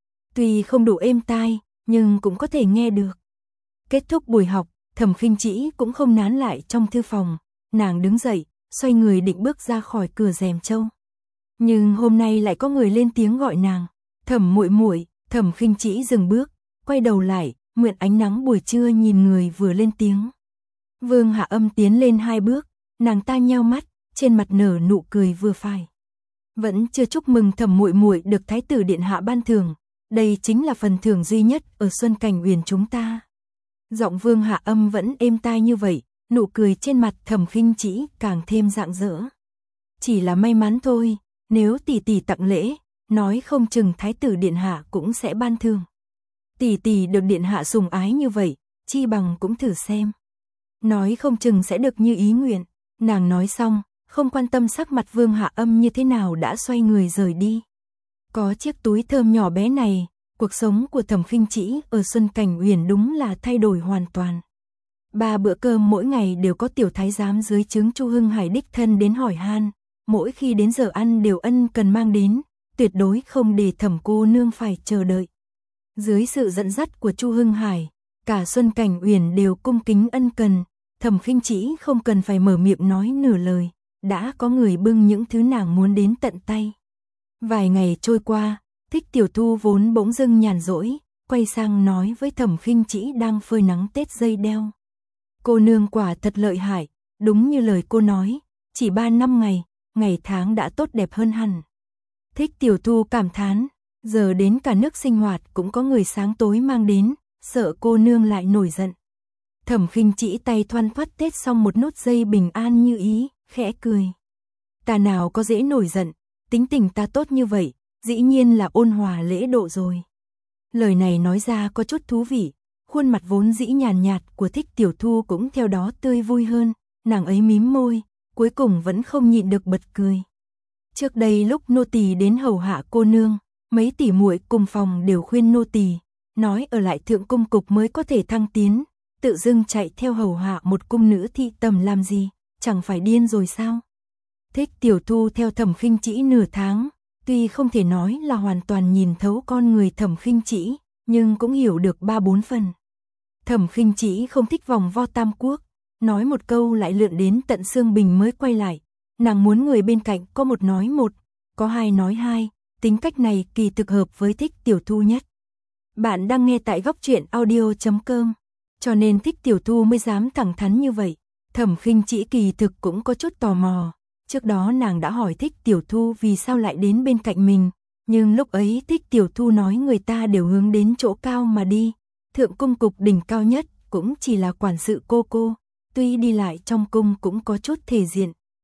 Tuy không đủ êm tai, nhưng cũng có thể nghe được. Kết thúc buổi học, Thẩm Khinh Trĩ cũng không nán lại trong thư phòng, nàng đứng dậy, xoay người định bước ra khỏi cửa rèm châu. Nhưng hôm nay lại có người lên tiếng gọi nàng, "Thẩm muội muội." Thẩm Khinh Trĩ dừng bước, quay đầu lại, mượn ánh nắng buổi trưa nhìn người vừa lên tiếng. Vương Hạ Âm tiến lên hai bước, nàng ta nheo mắt, trên mặt nở nụ cười vừa phải. Vẫn chưa chúc mừng Thẩm muội muội được Thái tử điện hạ ban thưởng, đây chính là phần thưởng duy nhất ở Xuân Cảnh Uyển chúng ta. Giọng Vương Hạ Âm vẫn êm tai như vậy, nụ cười trên mặt Thẩm Khinh Trĩ càng thêm rạng rỡ. Chỉ là may mắn thôi, nếu tỷ tỷ tặng lễ, nói không chừng Thái tử điện hạ cũng sẽ ban thưởng. Tỷ tỷ được điện hạ sủng ái như vậy, chi bằng cũng thử xem. Nói không chừng sẽ được như ý nguyện. Nàng nói xong, không quan tâm sắc mặt Vương Hạ Âm như thế nào đã xoay người rời đi. Có chiếc túi thơm nhỏ bé này, cuộc sống của Thẩm Khinh Trĩ ở Xuân Cảnh Uyển đúng là thay đổi hoàn toàn. Ba bữa cơm mỗi ngày đều có tiểu thái giám dưới trướng Chu Hưng Hải đích thân đến hỏi han, mỗi khi đến giờ ăn đều ân cần mang đến, tuyệt đối không để Thẩm cô nương phải chờ đợi. Dưới sự dẫn dắt của Chu Hưng Hải, cả Xuân Cảnh Uyển đều cung kính ân cần, Thẩm Khinh Trĩ không cần phải mở miệng nói nửa lời, đã có người bưng những thứ nàng muốn đến tận tay. Vài ngày trôi qua, Thích Tiểu Thu vốn bỗng dưng nhàn rỗi, quay sang nói với Thẩm Khinh Trĩ đang phơi nắng tết dây đeo. Cô nương quả thật lợi hại, đúng như lời cô nói, chỉ ba năm ngày, ngày tháng đã tốt đẹp hơn hẳn. Thích Tiểu Thu cảm thán, giờ đến cả nước sinh hoạt cũng có người sáng tối mang đến, sợ cô nương lại nổi giận. Thẩm Khinh Trĩ tay thoăn thoắt tết xong một nốt dây bình an như ý, khẽ cười. Ta nào có dễ nổi giận, tính tình ta tốt như vậy, dĩ nhiên là ôn hòa lễ độ rồi. Lời này nói ra có chút thú vị, khuôn mặt vốn dĩ nhàn nhạt của Thích Tiểu Thu cũng theo đó tươi vui hơn, nàng ấy mím môi, cuối cùng vẫn không nhịn được bật cười. Trước đây lúc nô tỳ đến hầu hạ cô nương, mấy tỷ muội cùng phòng đều khuyên nô tỳ, nói ở lại thượng cung cục mới có thể thăng tiến, tự dưng chạy theo hầu hạ một cung nữ thị tầm làm gì, chẳng phải điên rồi sao? Thích Tiểu Thu theo Thẩm Khinh Trĩ nửa tháng, tuy không thể nói là hoàn toàn nhìn thấu con người Thẩm Khinh Trĩ, nhưng cũng hiểu được ba bốn phần. Thẩm Khinh Trĩ không thích vòng vo tam quốc, nói một câu lại lượn đến tận xương bình mới quay lại. Nàng muốn người bên cạnh có một nói một, có hai nói hai, tính cách này kỳ thực hợp với Thích Tiểu Thu nhất. Bạn đang nghe tại góc truyện audio chấm com, cho nên Thích Tiểu Thu mới dám thẳng thắn như vậy. Thẩm Khinh Trĩ kỳ thực cũng có chút tò mò, trước đó nàng đã hỏi Thích Tiểu Thu vì sao lại đến bên cạnh mình, nhưng lúc ấy Thích Tiểu Thu nói người ta đều hướng đến chỗ cao mà đi, thượng cung cục đỉnh cao nhất cũng chỉ là quản sự cô cô, tuy đi lại trong cung cũng có chút thể diện,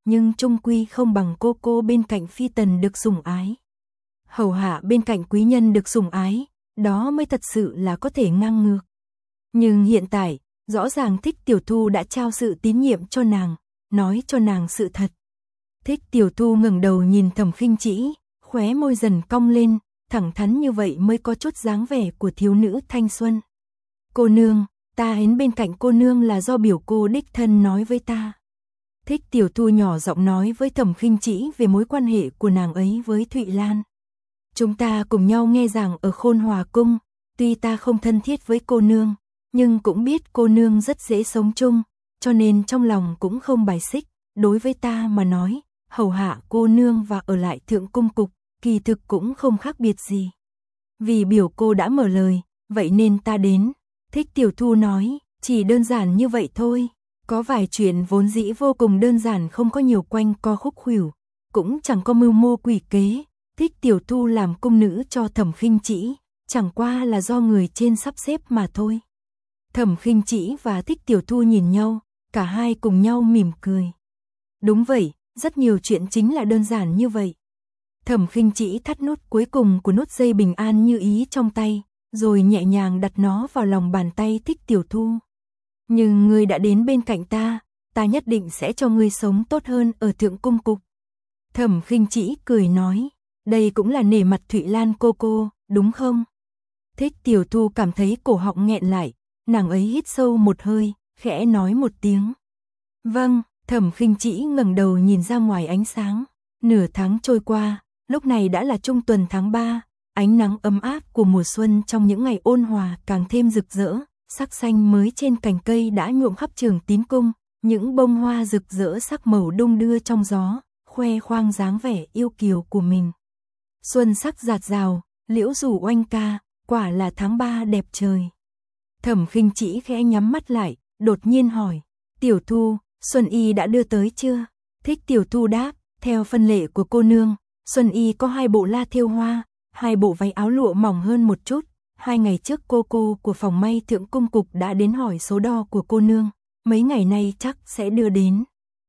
nhưng chung quy không bằng cô cô bên cạnh phi tần được sủng ái. Hầu hạ bên cạnh quý nhân được sủng ái, đó mới thật sự là có thể ngang ngược. Nhưng hiện tại, rõ ràng Thích Tiểu Thu đã trao sự tín nhiệm cho nàng, nói cho nàng sự thật. Thích Tiểu Thu ngẩng đầu nhìn Thẩm Khinh Trĩ, khóe môi dần cong lên, thẳng thắn như vậy mới có chút dáng vẻ của thiếu nữ thanh xuân. Cô nương, ta đến bên cạnh cô nương là do biểu cô đích thân nói với ta. Thích Tiểu Thu nhỏ giọng nói với Thẩm Khinh Trĩ về mối quan hệ của nàng ấy với Thụy Lan. Chúng ta cùng nhau nghe giảng ở Khôn Hòa Cung, tuy ta không thân thiết với cô nương, nhưng cũng biết cô nương rất dễ sống chung, cho nên trong lòng cũng không bài xích. Đối với ta mà nói, hầu hạ cô nương và ở lại Thượng Cung Cục, kỳ thực cũng không khác biệt gì. Vì biểu cô đã mở lời, vậy nên ta đến. Thích Tiểu Thu nói, chỉ đơn giản như vậy thôi. Có vài chuyện vốn dĩ vô cùng đơn giản, không có nhiều quanh co khúc khuỷu, cũng chẳng có mưu mô quỷ kế. Thích Tiểu Thu làm cung nữ cho Thẩm Khinh Trĩ, chẳng qua là do người trên sắp xếp mà thôi. Thẩm Khinh Trĩ và Thích Tiểu Thu nhìn nhau, cả hai cùng nhau mỉm cười. Đúng vậy, rất nhiều chuyện chính là đơn giản như vậy. Thẩm Khinh Trĩ thắt nút cuối cùng của nút dây bình an như ý trong tay, rồi nhẹ nhàng đặt nó vào lòng bàn tay Thích Tiểu Thu. Nhưng ngươi đã đến bên cạnh ta, ta nhất định sẽ cho ngươi sống tốt hơn ở Thượng Cung Cục. Thẩm Khinh Trĩ cười nói, đây cũng là nể mặt Thụy Lan cô cô, đúng không? Thích Tiểu Thu cảm thấy cổ họng nghẹn lại, nàng ấy hít sâu một hơi, khẽ nói một tiếng. Vâng. Thẩm Khinh Trĩ ngẩng đầu nhìn ra ngoài ánh sáng. Nửa tháng trôi qua, lúc này đã là trung tuần tháng ba, ánh nắng ấm áp của mùa xuân trong những ngày ôn hòa càng thêm rực rỡ, sắc xanh mới trên cành cây đã nhuộm khắp Trường Tín Cung, những bông hoa rực rỡ sắc màu đung đưa trong gió, khoe khoang dáng vẻ yêu kiều của mình. Xuân sắc rạt rào, liễu rủ oanh ca, quả là tháng ba đẹp trời. Thẩm Khinh Trĩ khẽ nhắm mắt lại, đột nhiên hỏi, Tiểu Thu, Xuân Y đã đưa tới chưa? Thích Tiểu Thu đáp, theo phân lệ của cô nương, Xuân Y có hai bộ la thêu hoa, hai bộ váy áo lụa mỏng hơn một chút. Hai ngày trước cô cô của phòng may Thượng Cung Cục đã đến hỏi số đo của cô nương, mấy ngày nay chắc sẽ đưa đến.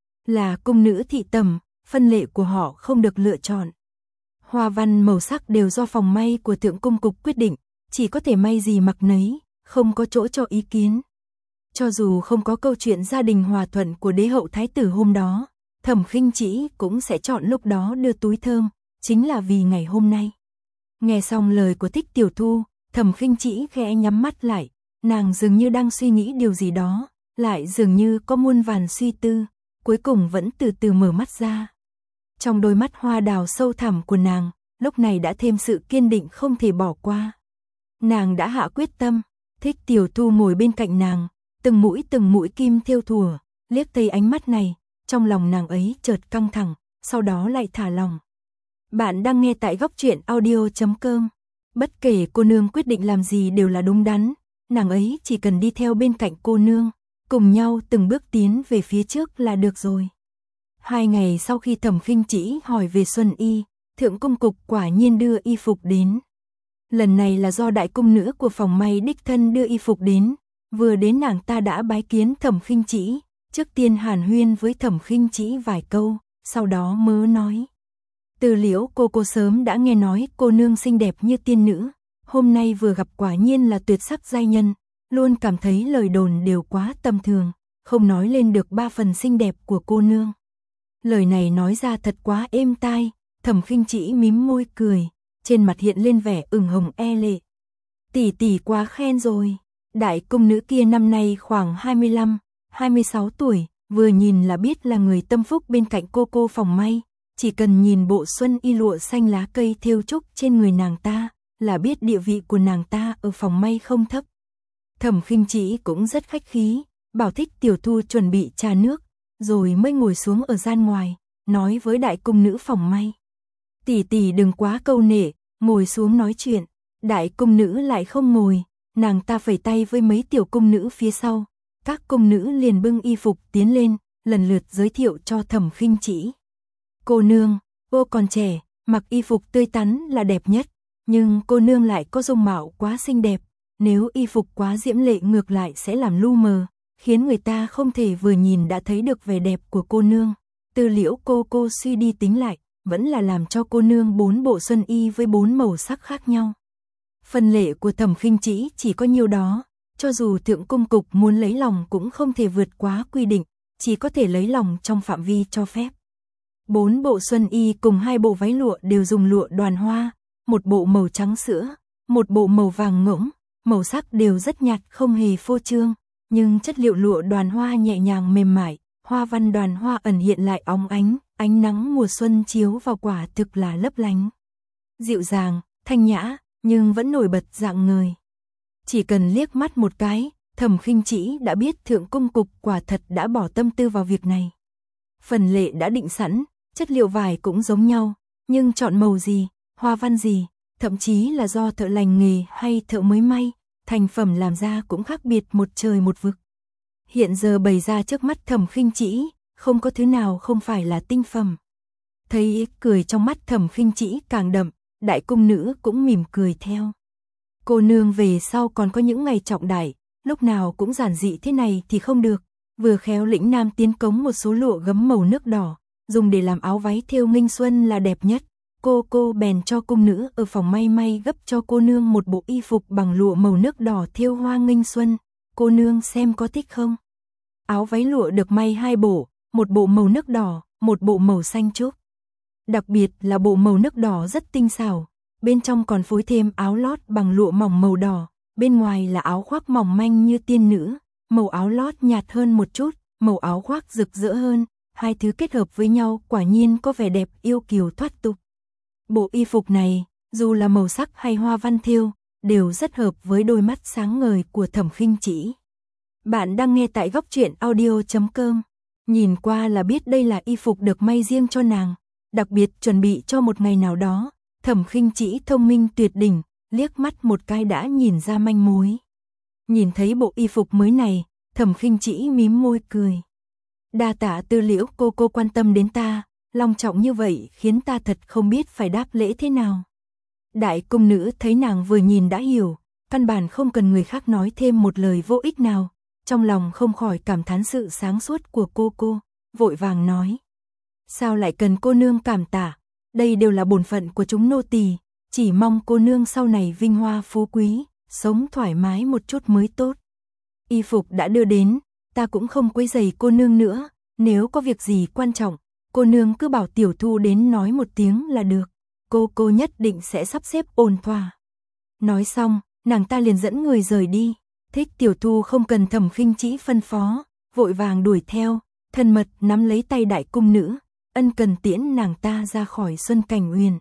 Là cung nữ thị tầm, phân lệ của họ không được lựa chọn. Hoa văn màu sắc đều do phòng may của Thượng Cung Cục quyết định, chỉ có thể may gì mặc nấy, không có chỗ cho ý kiến. Cho dù không có câu chuyện gia đình hòa thuận của đế hậu thái tử hôm đó, Thẩm Khinh Trĩ cũng sẽ chọn lúc đó đưa túi thơm, chính là vì ngày hôm nay. Nghe xong lời của Thích Tiểu Thu, Thẩm Khinh Trĩ khẽ nhắm mắt lại, nàng dường như đang suy nghĩ điều gì đó, lại dường như có muôn vàn suy tư, cuối cùng vẫn từ từ mở mắt ra. Trong đôi mắt hoa đào sâu thẳm của nàng, lúc này đã thêm sự kiên định không thể bỏ qua. Nàng đã hạ quyết tâm. Thích Tiểu Thu ngồi bên cạnh nàng, từng mũi từng mũi kim thêu thùa, liếc thấy ánh mắt này, trong lòng nàng ấy chợt căng thẳng, sau đó lại thả lòng. Bạn đang nghe tại góc truyện audio chấm com. Bất kể cô nương quyết định làm gì đều là đúng đắn, nàng ấy chỉ cần đi theo bên cạnh cô nương, cùng nhau từng bước tiến về phía trước là được rồi. Hai ngày sau khi Thẩm Khinh Trĩ hỏi về Xuân Y, Thượng Cung Cục quả nhiên đưa y phục đến. Lần này là do đại cung nữ của phòng may đích thân đưa y phục đến, vừa đến nàng ta đã bái kiến Thẩm Khinh Trĩ, trước tiên hàn huyên với Thẩm Khinh Trĩ vài câu, sau đó mớ nói. Từ Liễu cô cô sớm đã nghe nói cô nương xinh đẹp như tiên nữ, hôm nay vừa gặp quả nhiên là tuyệt sắc giai nhân, luôn cảm thấy lời đồn đều quá tầm thường, không nói lên được ba phần xinh đẹp của cô nương. Lời này nói ra thật quá êm tai, Thẩm Khinh Trĩ mím môi cười, trên mặt hiện lên vẻ ửng hồng e lệ. Tỷ tỷ quá khen rồi, đại cung nữ kia năm nay khoảng hai mươi lăm, hai mươi sáu tuổi, vừa nhìn là biết là người tâm phúc bên cạnh cô cô phòng may, chỉ cần nhìn bộ xuân y lụa xanh lá cây thêu trúc trên người nàng ta, là biết địa vị của nàng ta ở phòng may không thấp. Thẩm Khinh Trĩ cũng rất khách khí, bảo Thích Tiểu Thu chuẩn bị trà nước, rồi mới ngồi xuống ở gian ngoài, nói với đại cung nữ phòng may. Tỷ tỷ đừng quá câu nệ, ngồi xuống nói chuyện. Đại cung nữ lại không ngồi, nàng ta phẩy tay với mấy tiểu cung nữ phía sau. Các cung nữ liền bưng y phục tiến lên, lần lượt giới thiệu cho Thẩm Khinh Trĩ. Cô nương, cô còn trẻ, mặc y phục tươi tắn là đẹp nhất, nhưng cô nương lại có dung mạo quá xinh đẹp, nếu y phục quá diễm lệ ngược lại sẽ làm lu mờ, khiến người ta không thể vừa nhìn đã thấy được vẻ đẹp của cô nương. Tư Liễu cô cô suy đi tính lại, vẫn là làm cho cô nương bốn bộ xuân y với bốn màu sắc khác nhau. Phần lệ của Thẩm Khinh Trĩ chỉ có nhiêu đó, cho dù thượng cung cục muốn lấy lòng cũng không thể vượt quá quy định, chỉ có thể lấy lòng trong phạm vi cho phép. Bốn bộ xuân y cùng hai bộ váy lụa đều dùng lụa đoàn hoa, một bộ màu trắng sữa, một bộ màu vàng ngỗng, màu sắc đều rất nhạt không hề phô trương, nhưng chất liệu lụa đoàn hoa nhẹ nhàng mềm mại, hoa văn đoàn hoa ẩn hiện lại óng ánh, ánh nắng mùa xuân chiếu vào quả thực là lấp lánh. Dịu dàng, thanh nhã, nhưng vẫn nổi bật rạng ngời. Chỉ cần liếc mắt một cái, Thẩm Khinh Trĩ đã biết thượng cung cục quả thật đã bỏ tâm tư vào việc này. Phần lệ đã định sẵn, chất liệu vải cũng giống nhau, nhưng chọn màu gì, hoa văn gì, thậm chí là do thợ lành nghề hay thợ mới may, thành phẩm làm ra cũng khác biệt một trời một vực. Hiện giờ bày ra trước mắt Thẩm Khinh Trĩ, không có thứ nào không phải là tinh phẩm. Thấy ý cười trong mắt Thẩm Khinh Trĩ càng đậm, đại cung nữ cũng mỉm cười theo. Cô nương về sau còn có những ngày trọng đại, lúc nào cũng giản dị thế này thì không được. Vừa khéo lĩnh nam tiến cống một số lụa gấm màu nước đỏ, dùng để làm áo váy thêu nghinh xuân là đẹp nhất. Cô cô bèn cho cung nữ ở phòng may may gấp cho cô nương một bộ y phục bằng lụa màu nước đỏ thêu hoa nghinh xuân. Cô nương xem có thích không? Áo váy lụa được may hai bộ, một bộ màu nước đỏ, một bộ màu xanh trúc. Đặc biệt là bộ màu nước đỏ rất tinh xảo, bên trong còn phối thêm áo lót bằng lụa mỏng màu đỏ, bên ngoài là áo khoác mỏng manh như tiên nữ, màu áo lót nhạt hơn một chút, màu áo khoác rực rỡ hơn, hai thứ kết hợp với nhau quả nhiên có vẻ đẹp yêu kiều thoát tục. Bộ y phục này, dù là màu sắc hay hoa văn thêu, đều rất hợp với đôi mắt sáng ngời của Thẩm Khinh Trĩ. Bạn đang nghe tại góc truyện audio chấm com. Nhìn qua là biết đây là y phục được may riêng cho nàng, đặc biệt chuẩn bị cho một ngày nào đó. Thẩm Khinh Trĩ thông minh tuyệt đỉnh, liếc mắt một cái đã nhìn ra manh mối. Nhìn thấy bộ y phục mới này, Thẩm Khinh Trĩ mím môi cười. Đa tạ Tư Liễu cô cô quan tâm đến ta, long trọng như vậy khiến ta thật không biết phải đáp lễ thế nào. Đại cung nữ thấy nàng vừa nhìn đã hiểu, căn bản không cần người khác nói thêm một lời vô ích nào, trong lòng không khỏi cảm thán sự sáng suốt của cô cô, vội vàng nói. Sao lại cần cô nương cảm tạ, đây đều là bổn phận của chúng nô tỳ, chỉ mong cô nương sau này vinh hoa phú quý, sống thoải mái một chút mới tốt. Y phục đã đưa đến, ta cũng không quấy rầy cô nương nữa, nếu có việc gì quan trọng, cô nương cứ bảo tiểu thu đến nói một tiếng là được, cô cô nhất định sẽ sắp xếp ổn thỏa. Nói xong, nàng ta liền dẫn người rời đi, thích tiểu thu không cần Thẩm Khinh Trĩ phân phó, vội vàng đuổi theo, thân mật nắm lấy tay đại cung nữ, ân cần tiễn nàng ta ra khỏi Xuân Cảnh Uyển.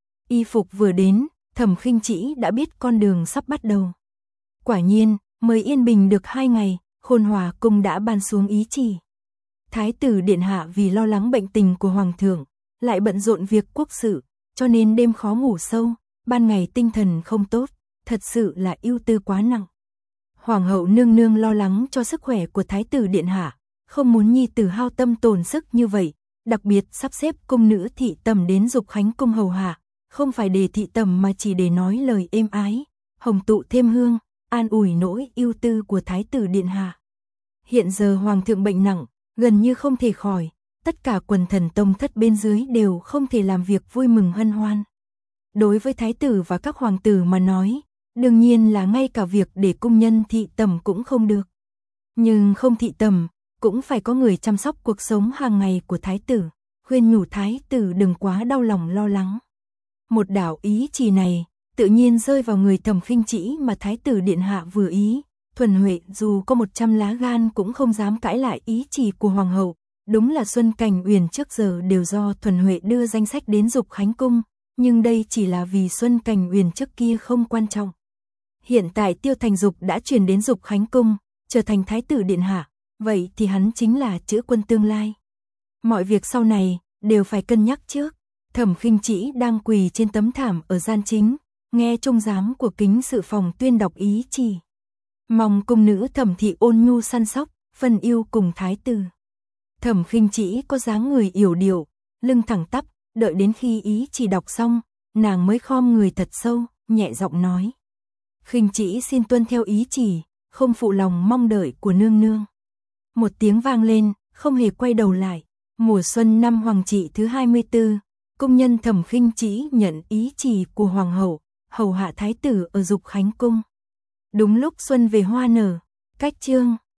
Y phục vừa đến, Thẩm Khinh Trĩ đã biết con đường sắp bắt đầu. Quả nhiên, mới yên bình được hai ngày, Khôn Hòa cung đã ban xuống ý chỉ. Thái tử điện hạ vì lo lắng bệnh tình của hoàng thượng, lại bận rộn việc quốc sự, cho nên đêm khó ngủ sâu, ban ngày tinh thần không tốt, thật sự là ưu tư quá nặng. Hoàng hậu nương nương lo lắng cho sức khỏe của thái tử điện hạ, không muốn nhi tử hao tâm tổn sức như vậy, đặc biệt sắp xếp cung nữ thị tầm đến Dục Khánh cung hầu hạ, không phải để thị tầm mà chỉ để nói lời êm ái, hồng tụ thêm hương, an ủi nỗi ưu tư của thái tử điện hạ. Hiện giờ hoàng thượng bệnh nặng, gần như không thể khỏi, tất cả quần thần tông thất bên dưới đều không thể làm việc vui mừng hân hoan. Đối với thái tử và các hoàng tử mà nói, đương nhiên là ngay cả việc để cung nhân thị tầm cũng không được. Nhưng không thị tầm, cũng phải có người chăm sóc cuộc sống hàng ngày của thái tử, khuyên nhủ thái tử đừng quá đau lòng lo lắng. Một đạo ý chỉ này, tự nhiên rơi vào người Thẩm Khinh Trĩ mà thái tử điện hạ vừa ý. Thuần Huệ dù có một trăm lá gan cũng không dám cãi lại ý chỉ của hoàng hậu, đúng là Xuân Cảnh Uyển trước giờ đều do Thuần Huệ đưa danh sách đến Dục Khánh cung, nhưng đây chỉ là vì Xuân Cảnh Uyển trước kia không quan trọng. Hiện tại Tiêu Thành Dục đã chuyển đến Dục Khánh cung, trở thành thái tử điện hạ, vậy thì hắn chính là chữ quân tương lai. Mọi việc sau này đều phải cân nhắc trước. Thẩm Khinh Trĩ đang quỳ trên tấm thảm ở gian chính, nghe trung giám của kính sự phòng tuyên đọc ý chỉ. Mong cung nữ Thẩm thị ôn nhu săn sóc, phân yêu cùng thái tử. Thẩm Khinh Trĩ có dáng người yểu điệu, lưng thẳng tắp, đợi đến khi ý chỉ đọc xong, nàng mới khom người thật sâu, nhẹ giọng nói. Khinh Trĩ xin tuân theo ý chỉ, không phụ lòng mong đợi của nương nương. Một tiếng vang lên, không hề quay đầu lại, Mùa xuân năm Hoàng trị thứ hai mươi tư, cung nhân Thẩm Khinh Trĩ nhận ý chỉ của hoàng hậu, hầu hạ thái tử ở Dục Khánh cung. Đúng lúc xuân về hoa nở, cách chương